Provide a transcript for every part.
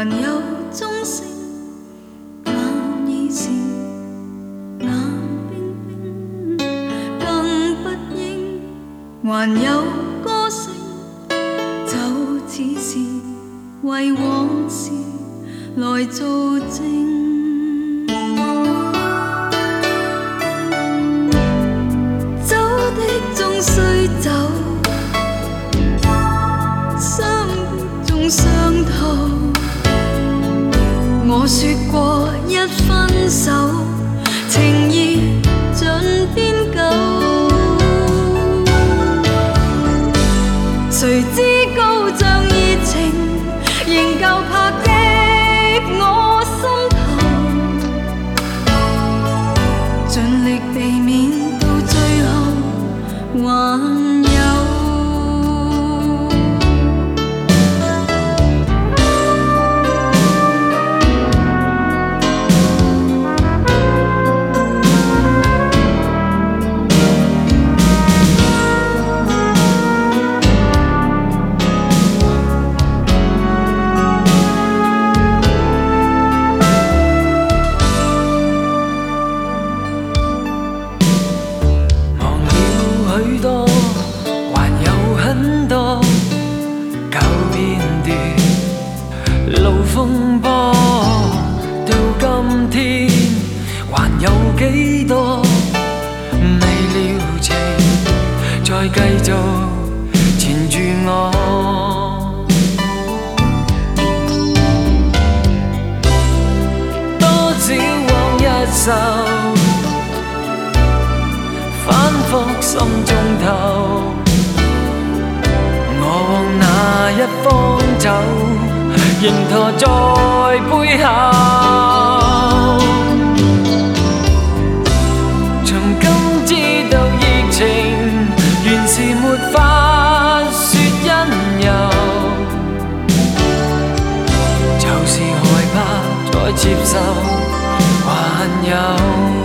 還有鐘聲，但已是冷冰冰，更不應還有歌聲，就似是為往事來做證。走的終須走，傷的終傷透。我說過一分手，情意盡變舊。誰知高漲熱情，仍舊拍擊我心頭，盡力避免到最後還有。風波到今天，還有幾多未了情，再繼續纏住我。多少往日愁，反覆心中頭，我往哪一方走？仍駝在背後，從今知道熱情原是沒法說因由，就是害怕再接受，還有。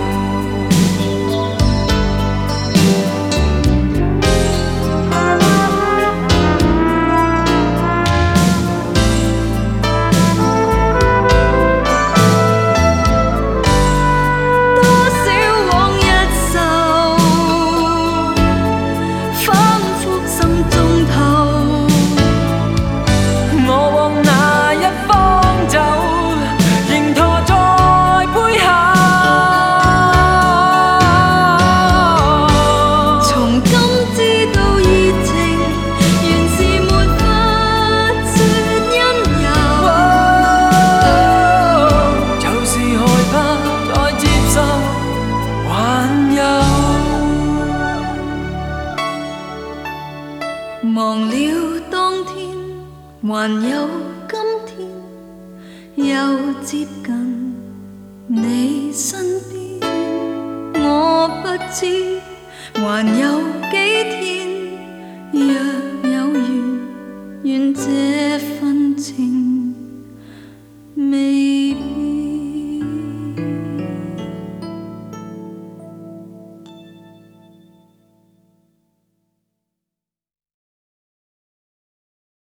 忘了當天，還有今天，又接近你身邊。我不知還有幾天，若